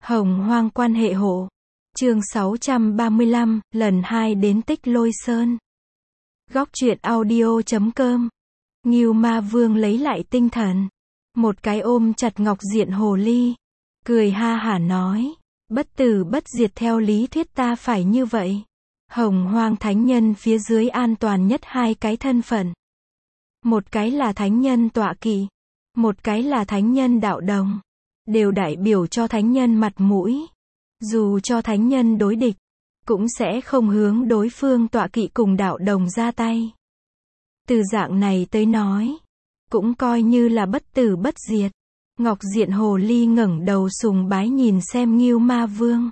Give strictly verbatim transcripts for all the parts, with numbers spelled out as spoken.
Hồng Hoang quan hệ hộ. Chương sáu trăm ba mươi lăm, lần hai đến Tích Lôi Sơn. Góc truyện audio chấm com. Ngưu Ma Vương lấy lại tinh thần, một cái ôm chặt Ngọc Diện Hồ Ly, cười ha hả nói, bất tử bất diệt theo lý thuyết ta phải như vậy. Hồng Hoang thánh nhân phía dưới an toàn nhất hai cái thân phận. Một cái là thánh nhân tọa kỵ, một cái là thánh nhân đạo đồng, đều đại biểu cho thánh nhân mặt mũi. Dù cho thánh nhân đối địch, cũng sẽ không hướng đối phương tọa kỵ cùng đạo đồng ra tay. Từ dạng này tới nói, cũng coi như là bất tử bất diệt. Ngọc Diện Hồ Ly ngẩng đầu sùng bái nhìn xem Ngưu Ma Vương.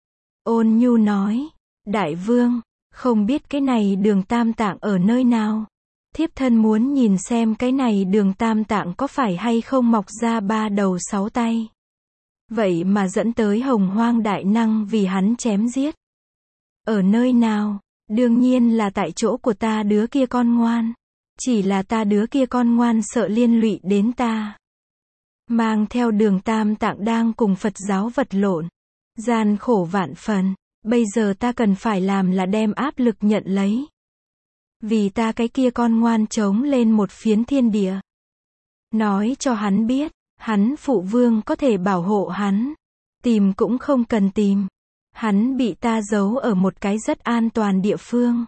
Ôn nhu nói, đại vương, không biết cái này đường tam tạng ở nơi nào. Thiếp thân muốn nhìn xem cái này đường tam tạng có phải hay không mọc ra ba đầu sáu tay. Vậy mà dẫn tới Hồng Hoang đại năng vì hắn chém giết. Ở nơi nào? Đương nhiên là tại chỗ của ta đứa kia con ngoan. Chỉ là ta đứa kia con ngoan sợ liên lụy đến ta. Mang theo đường tam tạng đang cùng Phật giáo vật lộn. Gian khổ vạn phần. Bây giờ ta cần phải làm là đem áp lực nhận lấy. Vì ta cái kia con ngoan chống lên một phiến thiên địa. Nói cho hắn biết, hắn phụ vương có thể bảo hộ hắn. Tìm cũng không cần tìm. Hắn bị ta giấu ở một cái rất an toàn địa phương.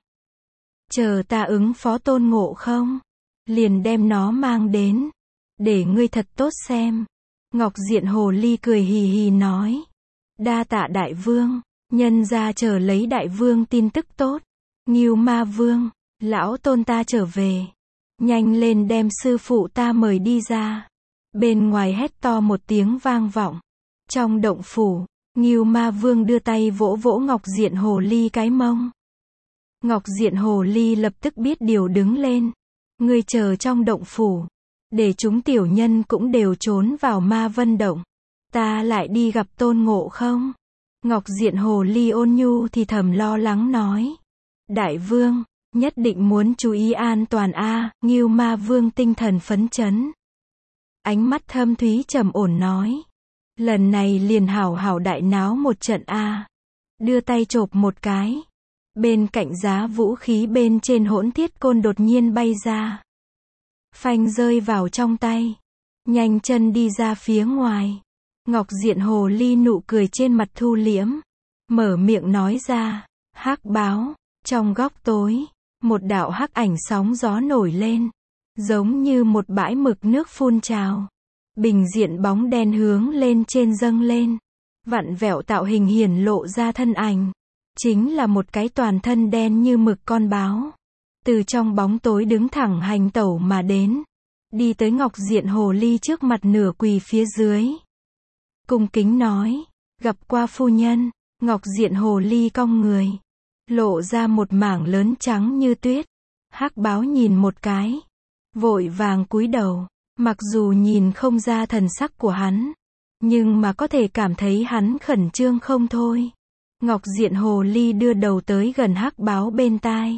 Chờ ta ứng phó Tôn Ngộ Không, liền đem nó mang đến. Để ngươi thật tốt xem. Ngọc Diện Hồ Ly cười hì hì nói. Đa tạ đại vương, nhân ra chờ lấy đại vương tin tức tốt. Ngưu Ma Vương, lão tôn ta trở về. Nhanh lên đem sư phụ ta mời đi ra. Bên ngoài hét to một tiếng vang vọng. Trong động phủ, Ngưu Ma Vương đưa tay vỗ vỗ Ngọc Diện Hồ Ly cái mông. Ngọc Diện Hồ Ly lập tức biết điều đứng lên. Ngươi chờ trong động phủ, để chúng tiểu nhân cũng đều trốn vào Ma Vân Động. Ta lại đi gặp Tôn Ngộ Không. Ngọc Diện Hồ Ly ôn nhu thì thầm lo lắng nói. Đại vương, nhất định muốn chú ý an toàn a. À. Ngưu Ma Vương tinh thần phấn chấn. Ánh mắt thâm thúy trầm ổn nói. Lần này liền hảo hảo đại náo một trận a. À. Đưa tay chộp một cái. Bên cạnh giá vũ khí bên trên hỗn thiết côn đột nhiên bay ra. Phanh rơi vào trong tay. Nhanh chân đi ra phía ngoài. Ngọc Diện Hồ Ly nụ cười trên mặt thu liễm. Mở miệng nói ra. Hắc báo. Trong góc tối, một đạo hắc ảnh sóng gió nổi lên. Giống như một bãi mực nước phun trào. Bình diện bóng đen hướng lên trên dâng lên. Vặn vẹo tạo hình hiển lộ ra thân ảnh. Chính là một cái toàn thân đen như mực con báo. Từ trong bóng tối đứng thẳng hành tẩu mà đến. Đi tới Ngọc Diện Hồ Ly trước mặt nửa quỳ phía dưới. Cung kính nói, gặp qua phu nhân. Ngọc Diện Hồ Ly cong người. Lộ ra một mảng lớn trắng như tuyết. Hắc báo nhìn một cái. Vội vàng cúi đầu. Mặc dù nhìn không ra thần sắc của hắn. Nhưng mà có thể cảm thấy hắn khẩn trương không thôi. Ngọc Diện Hồ Ly đưa đầu tới gần hắc báo bên tai.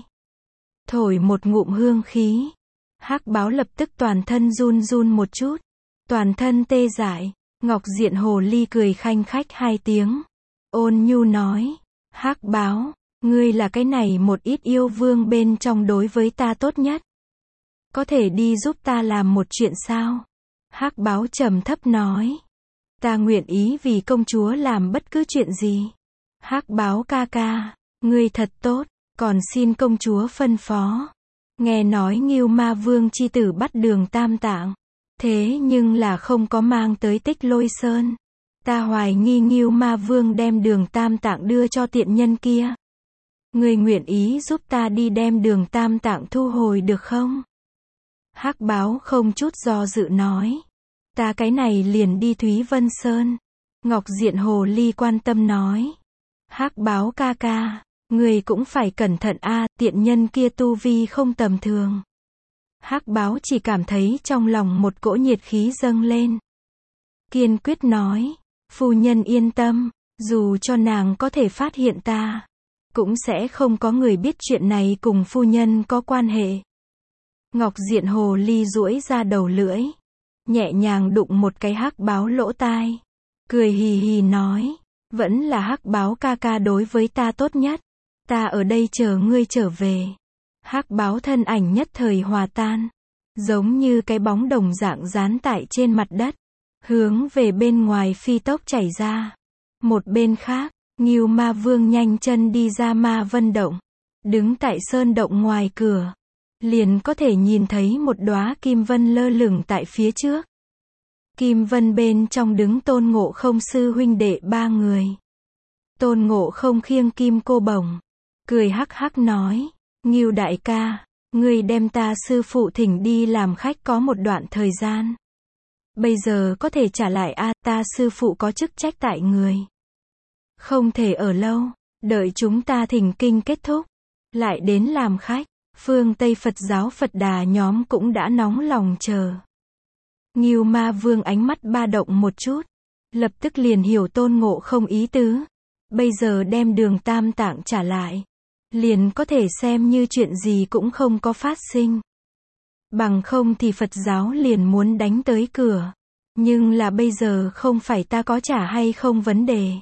Thổi một ngụm hương khí. Hắc báo lập tức toàn thân run run một chút. Toàn thân tê dại. Ngọc Diện Hồ Ly cười khanh khách hai tiếng. Ôn nhu nói. Hắc báo, ngươi là cái này một ít yêu vương bên trong đối với ta tốt nhất. Có thể đi giúp ta làm một chuyện sao? Hắc báo trầm thấp nói. Ta nguyện ý vì công chúa làm bất cứ chuyện gì. Hắc báo ca ca, ngươi thật tốt, còn xin công chúa phân phó. Nghe nói Ngưu Ma Vương chi tử bắt đường tam tạng. Thế nhưng là không có mang tới Tích Lôi Sơn. Ta hoài nghi Ngưu Ma Vương đem đường tam tạng đưa cho tiện nhân kia. Ngươi nguyện ý giúp ta đi đem đường tam tạng thu hồi được không? Hắc báo không chút do dự nói. Ta cái này liền đi Thúy Vân Sơn. Ngọc Diện Hồ Ly quan tâm nói. Hắc báo ca ca, ngươi cũng phải cẩn thận a, à, tiện nhân kia tu vi không tầm thường. Hắc báo chỉ cảm thấy trong lòng một cỗ nhiệt khí dâng lên. Kiên quyết nói, phu nhân yên tâm, dù cho nàng có thể phát hiện ta, cũng sẽ không có người biết chuyện này cùng phu nhân có quan hệ. Ngọc Diện Hồ Ly duỗi ra đầu lưỡi, nhẹ nhàng đụng một cái hắc báo lỗ tai. cười hì hì nói, vẫn là Hắc báo ca ca đối với ta tốt nhất. Ta ở đây chờ ngươi trở về. Hắc báo thân ảnh nhất thời hòa tan, giống như cái bóng đồng dạng dán tại trên mặt đất, hướng về bên ngoài phi tốc chảy ra. Một bên khác, Ngưu Ma Vương nhanh chân đi ra Ma Vân Động, đứng tại sơn động ngoài cửa, liền có thể nhìn thấy một đóa kim vân lơ lửng tại phía trước. Kim vân bên trong đứng Tôn Ngộ Không sư huynh đệ ba người. Tôn Ngộ Không khiêng kim cô bổng, cười hắc hắc nói, Ngưu đại ca, ngươi đem ta sư phụ thỉnh đi làm khách có một đoạn thời gian. Bây giờ có thể trả lại a, ta sư phụ có chức trách tại người. Không thể ở lâu, đợi chúng ta thỉnh kinh kết thúc, lại đến làm khách. Phương Tây Phật giáo Phật Đà nhóm cũng đã nóng lòng chờ. Ngưu Ma Vương ánh mắt ba động một chút, lập tức liền hiểu Tôn Ngộ Không ý tứ. Bây giờ đem Đường Tam Tạng trả lại, liền có thể xem như chuyện gì cũng không có phát sinh. Bằng không thì Phật giáo liền muốn đánh tới cửa. Nhưng là bây giờ không phải ta có trả hay không vấn đề,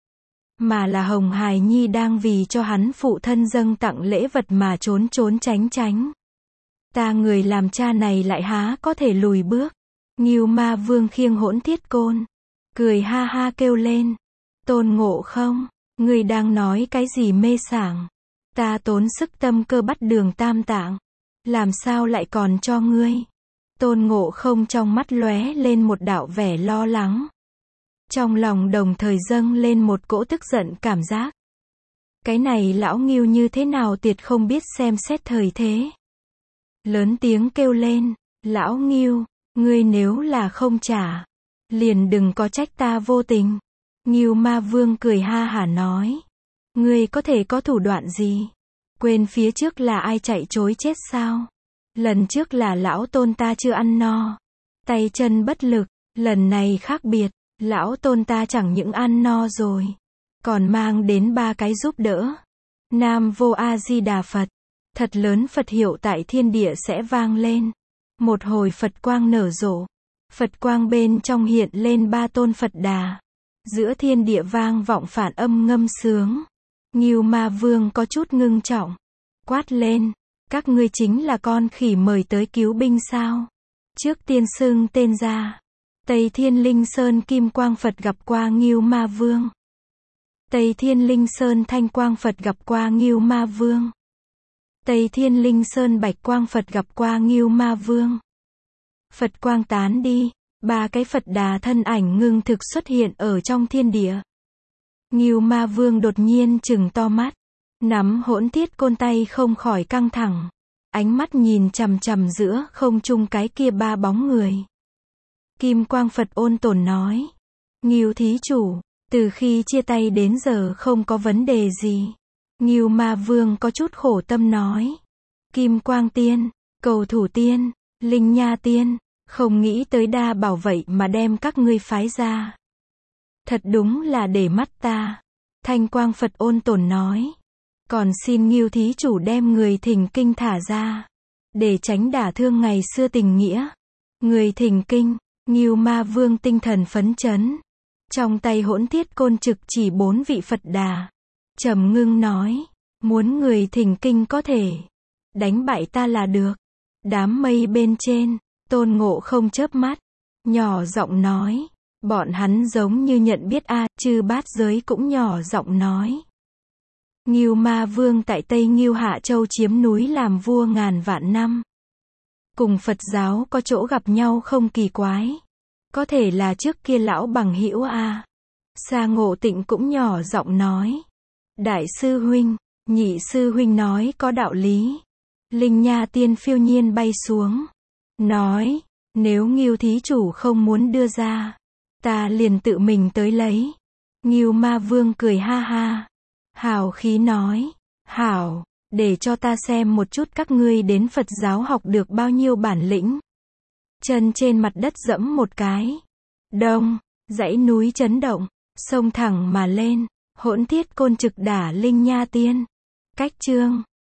mà là Hồng Hài Nhi đang vì cho hắn phụ thân dâng tặng lễ vật mà trốn trốn tránh tránh. Ta người làm cha này lại há có thể lùi bước. Ngưu Ma Vương khiêng Hỗn Thiết Côn, cười ha ha kêu lên, Tôn Ngộ Không, ngươi đang nói cái gì mê sảng? Ta tốn sức tâm cơ bắt Đường Tam Tạng, làm sao lại còn cho ngươi? Tôn Ngộ Không trong mắt lóe lên một đạo vẻ lo lắng, trong lòng đồng thời dâng lên một cỗ tức giận cảm giác. Cái này lão Ngưu như thế nào tiệt không biết xem xét thời thế. Lớn tiếng kêu lên, lão Ngưu, ngươi nếu là không trả, liền đừng có trách ta vô tình. Ngưu Ma Vương cười ha hả nói, ngươi có thể có thủ đoạn gì? Quên phía trước là ai chạy trối chết sao? Lần trước là lão tôn ta chưa ăn no, tay chân bất lực, lần này khác biệt, lão tôn ta chẳng những ăn no rồi, còn mang đến ba cái giúp đỡ. Nam Vô A Di Đà Phật, thật lớn Phật hiệu tại thiên địa sẽ vang lên. Một hồi Phật quang nở rộ, Phật quang bên trong hiện lên ba tôn Phật Đà, giữa thiên địa vang vọng phản âm ngâm sướng. Ngưu Ma Vương có chút ngưng trọng, quát lên, các ngươi chính là con khỉ mời tới cứu binh sao? Trước tiên xưng tên ra. Tây Thiên Linh Sơn Kim Quang Phật gặp qua Ngưu Ma Vương. Tây Thiên Linh Sơn Thanh Quang Phật gặp qua Ngưu Ma Vương. Tây Thiên Linh Sơn Bạch Quang Phật gặp qua Ngưu Ma Vương. Phật quang tán đi, ba cái Phật Đà thân ảnh ngưng thực xuất hiện ở trong thiên địa. Ngưu Ma Vương đột nhiên trừng to mắt, nắm Hỗn Thiết Côn tay không khỏi căng thẳng, ánh mắt nhìn chằm chằm giữa không trung cái kia ba bóng người. Kim Quang Phật ôn tồn nói, Ngưu thí chủ, từ khi chia tay đến giờ không có vấn đề gì. Ngưu Ma Vương có chút khổ tâm nói, Kim Quang Tiên, Cầu Thủ Tiên, Linh Nha Tiên, không nghĩ tới đa bảo vậy mà đem các ngươi phái ra. Thật đúng là để mắt ta. Thanh Quang Phật ôn tồn nói, còn xin Ngưu thí chủ đem người thỉnh kinh thả ra, để tránh đả thương ngày xưa tình nghĩa. Người thỉnh kinh. Ngưu Ma Vương tinh thần phấn chấn, trong tay Hỗn Thiết Côn trực chỉ bốn vị Phật Đà, trầm ngưng nói, muốn người thỉnh kinh có thể, đánh bại ta là được. Đám mây bên trên, Tôn Ngộ Không chớp mắt, nhỏ giọng nói, bọn hắn giống như nhận biết a, chư bát giới cũng nhỏ giọng nói. Ngưu Ma Vương tại Tây Ngưu Hạ Châu chiếm núi làm vua ngàn vạn năm, cùng Phật giáo có chỗ gặp nhau không kỳ quái. Có thể là trước kia lão bằng hữu a. Sa Ngộ Tịnh cũng nhỏ giọng nói, đại sư huynh, nhị sư huynh nói có đạo lý. Linh Nha Tiên phiêu nhiên bay xuống, nói, nếu Ngưu thí chủ không muốn đưa ra, ta liền tự mình tới lấy. Ngưu Ma Vương cười ha ha, hào khí nói, hảo, để cho ta xem một chút các ngươi đến Phật giáo học được bao nhiêu bản lĩnh. Chân trên mặt đất dẫm một cái, đông, dãy núi chấn động, xông thẳng mà lên, Hỗn Thiết Côn trực đả Linh Nha Tiên. Cách chương